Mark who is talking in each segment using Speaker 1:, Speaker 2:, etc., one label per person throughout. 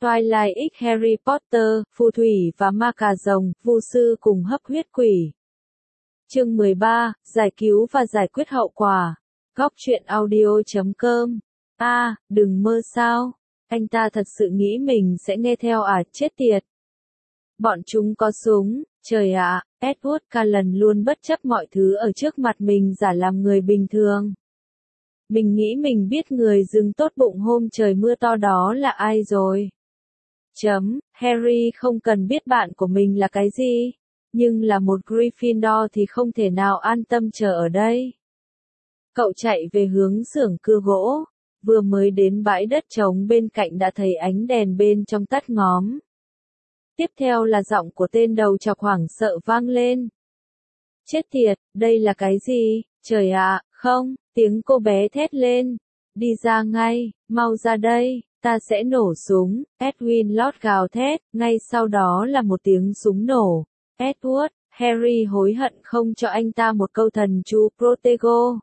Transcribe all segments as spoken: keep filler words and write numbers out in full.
Speaker 1: Twilight X Harry Potter, phù thủy và ma cà rồng, vu sư cùng hấp huyết quỷ. Chương mười ba, giải cứu và giải quyết hậu quả. Góc truyện audio chấm com. A, à, đừng mơ sao. Anh ta thật sự nghĩ mình sẽ nghe theo à, chết tiệt. Bọn chúng có súng, trời ạ, à, Edward Cullen luôn bất chấp mọi thứ ở trước mặt mình giả làm người bình thường. Mình nghĩ mình biết người dưng tốt bụng hôm trời mưa to đó là ai rồi. Chấm, Harry không cần biết bạn của mình là cái gì, nhưng là một Gryffindor thì không thể nào an tâm chờ ở đây. Cậu chạy về hướng xưởng cưa gỗ, vừa mới đến bãi đất trống bên cạnh đã thấy ánh đèn bên trong tắt ngóm. Tiếp theo là giọng của tên đầu chọc hoảng sợ vang lên. Chết tiệt, đây là cái gì, trời ạ, không, tiếng cô bé thét lên. Đi ra ngay, mau ra đây, ta sẽ nổ súng, Edwin Lott gào thét, ngay sau đó là một tiếng súng nổ. Edward, Harry hối hận không cho anh ta một câu thần chú Protego.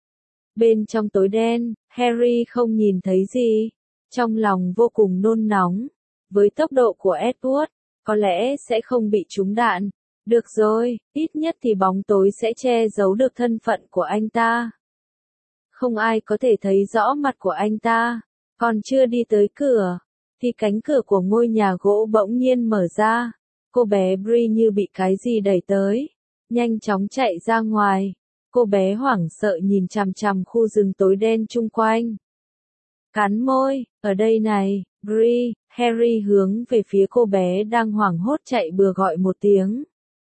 Speaker 1: Bên trong tối đen, Harry không nhìn thấy gì, trong lòng vô cùng nôn nóng. Với tốc độ của Edward, có lẽ sẽ không bị trúng đạn. Được rồi, ít nhất thì bóng tối sẽ che giấu được thân phận của anh ta. Không ai có thể thấy rõ mặt của anh ta. Còn chưa đi tới cửa, thì cánh cửa của ngôi nhà gỗ bỗng nhiên mở ra. Cô bé Bree như bị cái gì đẩy tới, nhanh chóng chạy ra ngoài. Cô bé hoảng sợ nhìn chằm chằm khu rừng tối đen chung quanh. Cắn môi, ở đây này, Bree. Harry hướng về phía cô bé đang hoảng hốt chạy bừa gọi một tiếng.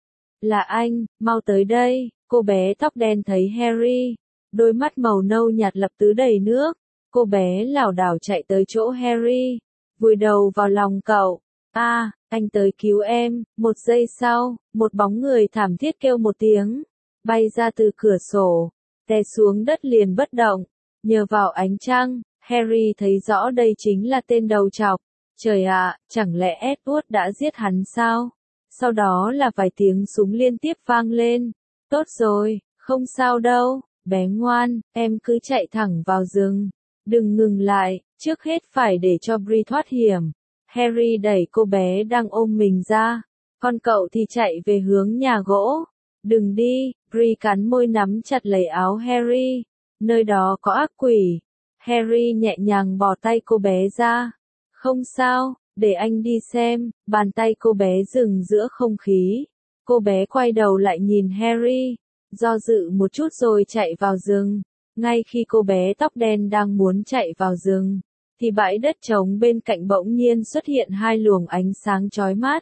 Speaker 1: Là anh, mau tới đây. Cô bé tóc đen thấy Harry, đôi mắt màu nâu nhạt lập tứ đầy nước. Cô bé lảo đảo chạy tới chỗ Harry, vùi đầu vào lòng cậu. A, à, anh tới cứu em. Một giây sau, một bóng người thảm thiết kêu một tiếng, bay ra từ cửa sổ, té xuống đất liền bất động. Nhờ vào ánh trăng, Harry thấy rõ đây chính là tên đầu trọc. Trời ạ, à, chẳng lẽ Edward đã giết hắn sao? Sau đó là vài tiếng súng liên tiếp vang lên. Tốt rồi, không sao đâu, bé ngoan, em cứ chạy thẳng vào rừng. Đừng ngừng lại, trước hết phải để cho Bree thoát hiểm. Harry đẩy cô bé đang ôm mình ra, còn cậu thì chạy về hướng nhà gỗ. Đừng đi, Bree cắn môi nắm chặt lấy áo Harry. Nơi đó có ác quỷ. Harry nhẹ nhàng bỏ tay cô bé ra. Không sao, để anh đi xem. Bàn tay cô bé dừng giữa không khí. Cô bé quay đầu lại nhìn Harry, do dự một chút rồi chạy vào rừng. Ngay khi cô bé tóc đen đang muốn chạy vào rừng, thì bãi đất trống bên cạnh bỗng nhiên xuất hiện hai luồng ánh sáng chói mắt.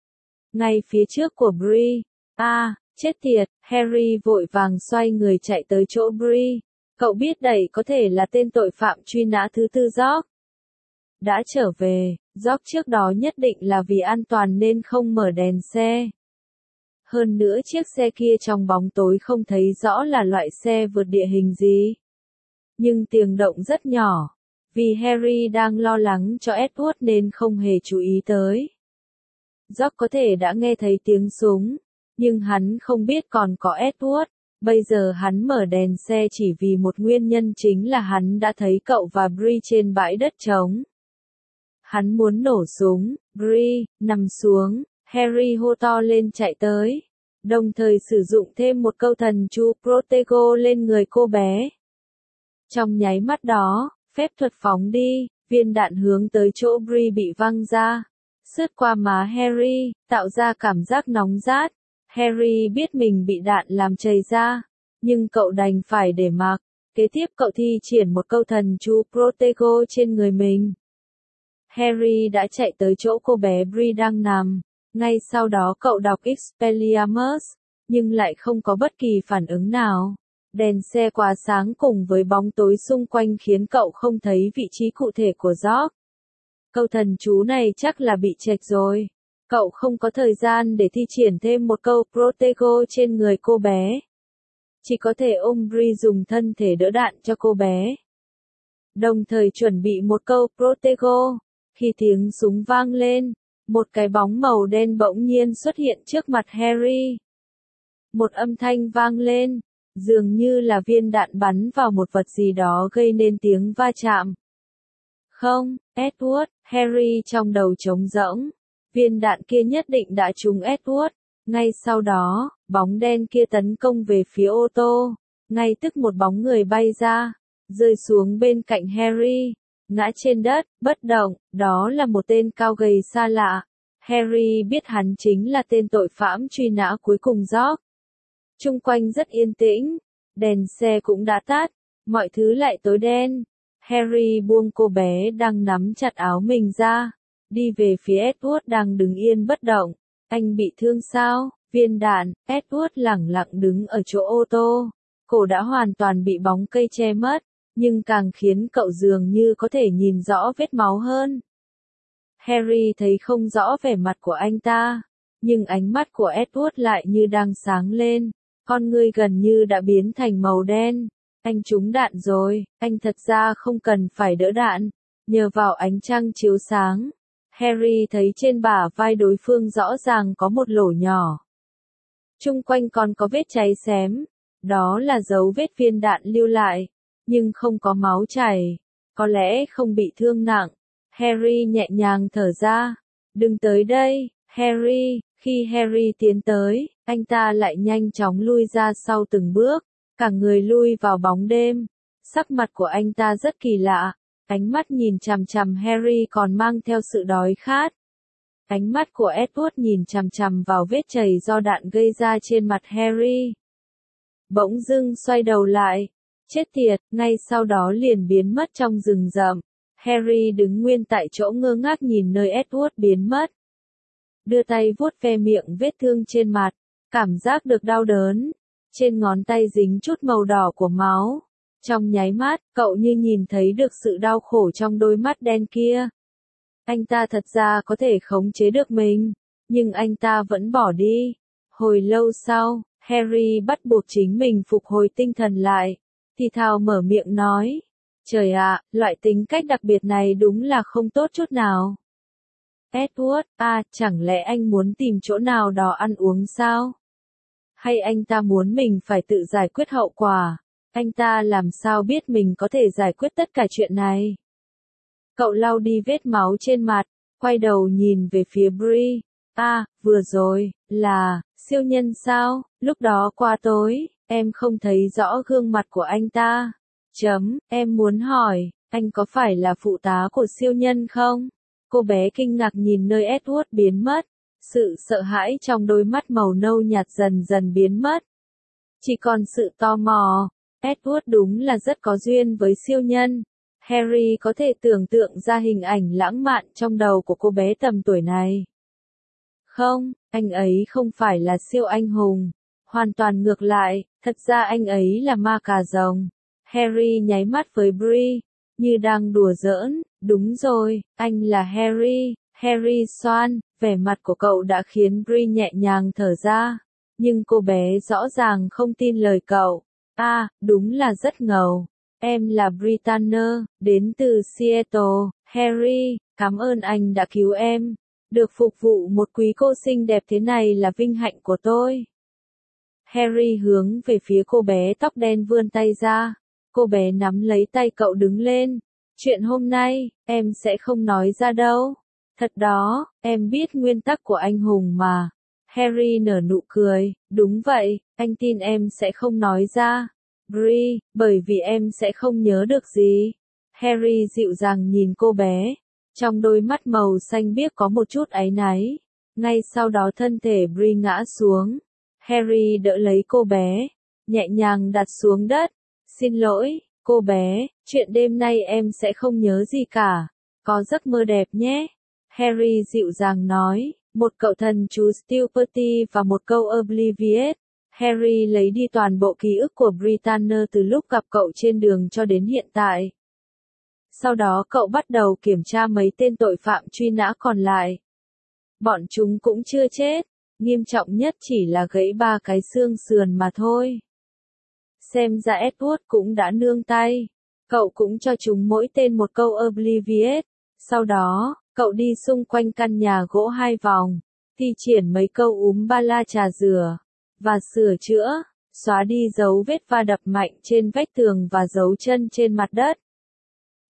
Speaker 1: Ngay phía trước của Bree. A, à, chết tiệt, Harry vội vàng xoay người chạy tới chỗ Bree. Cậu biết đây có thể là tên tội phạm truy nã thứ tư George. Đã trở về, George trước đó nhất định là vì an toàn nên không mở đèn xe. Hơn nữa chiếc xe kia trong bóng tối không thấy rõ là loại xe vượt địa hình gì. Nhưng tiếng động rất nhỏ, vì Harry đang lo lắng cho Edward nên không hề chú ý tới. George có thể đã nghe thấy tiếng súng, nhưng hắn không biết còn có Edward. Bây giờ hắn mở đèn xe chỉ vì một nguyên nhân, chính là hắn đã thấy cậu và Bree trên bãi đất trống. Hắn muốn nổ súng. Bree, nằm xuống. Harry hô to lên chạy tới, đồng thời sử dụng thêm một câu thần chú Protego lên người cô bé. Trong nháy mắt đó, phép thuật phóng đi, viên đạn hướng tới chỗ Bree bị văng ra, sướt qua má Harry, tạo ra cảm giác nóng rát. Harry biết mình bị đạn làm chảy ra, nhưng cậu đành phải để mặc. Kế tiếp cậu thi triển một câu thần chú Protego trên người mình. Harry đã chạy tới chỗ cô bé Bree đang nằm. Ngay sau đó cậu đọc Expelliarmus, nhưng lại không có bất kỳ phản ứng nào. Đèn xe quá sáng cùng với bóng tối xung quanh khiến cậu không thấy vị trí cụ thể của George. Câu thần chú này chắc là bị chệch rồi. Cậu không có thời gian để thi triển thêm một câu Protego trên người cô bé. Chỉ có thể ôm Bree dùng thân thể đỡ đạn cho cô bé, đồng thời chuẩn bị một câu Protego. Khi tiếng súng vang lên, một cái bóng màu đen bỗng nhiên xuất hiện trước mặt Harry. Một âm thanh vang lên, dường như là viên đạn bắn vào một vật gì đó gây nên tiếng va chạm. Không, Edward, Harry trong đầu trống rỗng. Viên đạn kia nhất định đã trúng Edward. Ngay sau đó, bóng đen kia tấn công về phía ô tô. Ngay tức một bóng người bay ra, rơi xuống bên cạnh Harry, ngã trên đất, bất động. Đó là một tên cao gầy xa lạ. Harry biết hắn chính là tên tội phạm truy nã cuối cùng George. Chung quanh rất yên tĩnh, đèn xe cũng đã tắt, mọi thứ lại tối đen. Harry buông cô bé đang nắm chặt áo mình ra, đi về phía Edward đang đứng yên bất động. Anh bị thương sao? Viên đạn. Edward lẳng lặng đứng ở chỗ ô tô, cổ đã hoàn toàn bị bóng cây che mất, nhưng càng khiến cậu dường như có thể nhìn rõ vết máu hơn. Harry thấy không rõ vẻ mặt của anh ta, nhưng ánh mắt của Edward lại như đang sáng lên, con ngươi gần như đã biến thành màu đen. Anh trúng đạn rồi, anh thật ra không cần phải đỡ đạn, nhờ vào ánh trăng chiếu sáng. Harry thấy trên bả vai đối phương rõ ràng có một lỗ nhỏ. Chung quanh còn có vết cháy xém, đó là dấu vết viên đạn lưu lại, nhưng không có máu chảy, có lẽ không bị thương nặng. Harry nhẹ nhàng thở ra, đừng tới đây, Harry. Khi Harry tiến tới, anh ta lại nhanh chóng lui ra sau từng bước, cả người lui vào bóng đêm. Sắc mặt của anh ta rất kỳ lạ, ánh mắt nhìn chằm chằm Harry còn mang theo sự đói khát. Ánh mắt của Edward nhìn chằm chằm vào vết chảy do đạn gây ra trên mặt Harry. Bỗng dưng xoay đầu lại, chết tiệt, ngay sau đó liền biến mất trong rừng rậm. Harry đứng nguyên tại chỗ ngơ ngác nhìn nơi Edward biến mất. Đưa tay vuốt ve miệng vết thương trên mặt, cảm giác được đau đớn. Trên ngón tay dính chút màu đỏ của máu. Trong nháy mắt, cậu như nhìn thấy được sự đau khổ trong đôi mắt đen kia. Anh ta thật ra có thể khống chế được mình, nhưng anh ta vẫn bỏ đi. Hồi lâu sau, Harry bắt buộc chính mình phục hồi tinh thần lại, thì thào mở miệng nói. Trời ạ, loại tính cách đặc biệt này đúng là không tốt chút nào. Edward, à, chẳng lẽ anh muốn tìm chỗ nào đó ăn uống sao? Hay anh ta muốn mình phải tự giải quyết hậu quả? Anh ta làm sao biết mình có thể giải quyết tất cả chuyện này? Cậu lau đi vết máu trên mặt, quay đầu nhìn về phía Bree. À, vừa rồi, là, siêu nhân sao? Lúc đó qua tối, em không thấy rõ gương mặt của anh ta. Chấm, em muốn hỏi, anh có phải là phụ tá của siêu nhân không? Cô bé kinh ngạc nhìn nơi Edward biến mất. Sự sợ hãi trong đôi mắt màu nâu nhạt dần dần biến mất. Chỉ còn sự tò mò. Edward đúng là rất có duyên với siêu nhân. Harry có thể tưởng tượng ra hình ảnh lãng mạn trong đầu của cô bé tầm tuổi này. Không, anh ấy không phải là siêu anh hùng. Hoàn toàn ngược lại, thật ra anh ấy là ma cà rồng. Harry nháy mắt với Bree, như đang đùa giỡn. Đúng rồi, anh là Harry, Harry Swan. Vẻ mặt của cậu đã khiến Bree nhẹ nhàng thở ra, nhưng cô bé rõ ràng không tin lời cậu. À, đúng là rất ngầu. Em là Britanner, đến từ Seattle. Harry, cảm ơn anh đã cứu em. Được phục vụ một quý cô xinh đẹp thế này là vinh hạnh của tôi. Harry hướng về phía cô bé tóc đen vươn tay ra. Cô bé nắm lấy tay cậu đứng lên. Chuyện hôm nay, em sẽ không nói ra đâu. Thật đó, em biết nguyên tắc của anh hùng mà. Harry nở nụ cười, đúng vậy, anh tin em sẽ không nói ra. Bree, bởi vì em sẽ không nhớ được gì. Harry dịu dàng nhìn cô bé. Trong đôi mắt màu xanh biếc có một chút áy náy. Ngay sau đó thân thể Bree ngã xuống. Harry đỡ lấy cô bé, nhẹ nhàng đặt xuống đất. Xin lỗi, cô bé, chuyện đêm nay em sẽ không nhớ gì cả. Có giấc mơ đẹp nhé. Harry dịu dàng nói, một cậu thần chú Stupidity và một câu Oblivious. Harry lấy đi toàn bộ ký ức của Britanner từ lúc gặp cậu trên đường cho đến hiện tại. Sau đó cậu bắt đầu kiểm tra mấy tên tội phạm truy nã còn lại. Bọn chúng cũng chưa chết, nghiêm trọng nhất chỉ là gãy ba cái xương sườn mà thôi. Xem ra Edward cũng đã nương tay. Cậu cũng cho chúng mỗi tên một câu Oblivious. Sau đó, cậu đi xung quanh căn nhà gỗ hai vòng, thi triển mấy câu úm ba la trà rửa, và sửa chữa, xóa đi dấu vết va đập mạnh trên vách tường và dấu chân trên mặt đất.